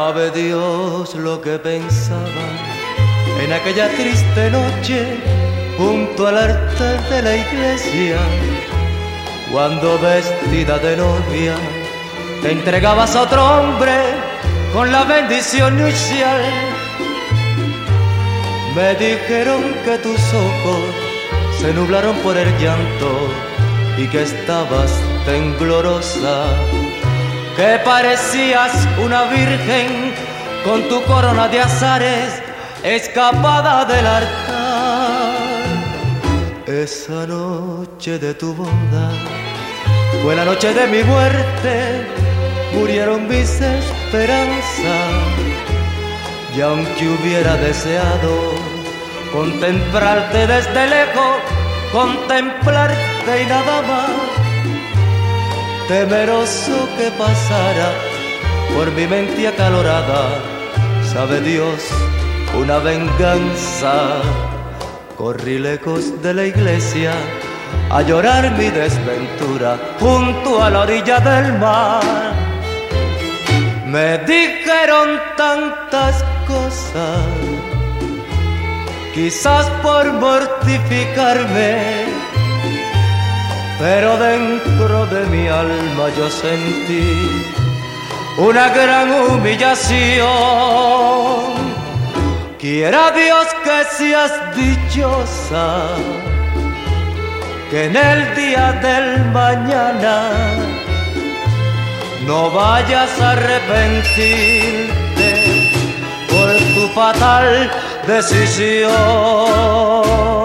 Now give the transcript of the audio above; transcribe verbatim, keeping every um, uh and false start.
Sabe Dios lo que pensaba en aquella triste noche junto al altar de la iglesia, cuando vestida de novia te entregabas a otro hombre con la bendición nupcial. Me dijeron que tus ojos se nublaron por el llanto y que estabas temblorosa, que parecías una virgen con tu corona de azares escapada del altar. Esa noche de tu boda fue la noche de mi muerte, murieron mis esperanzas. Y aunque hubiera deseado contemplarte desde lejos, contemplarte y nada más, temeroso que pasara por mi mente acalorada, sabe Dios, una venganza. Corrí lejos de la iglesia a llorar mi desventura junto a la orilla del mar. Me dijeron tantas cosas, quizás por mortificarme, pero dentro de mi alma yo sentí una gran humillación. Quiera Dios que seas dichosa, que en el día del mañana no vayas a arrepentirte por tu fatal decisión.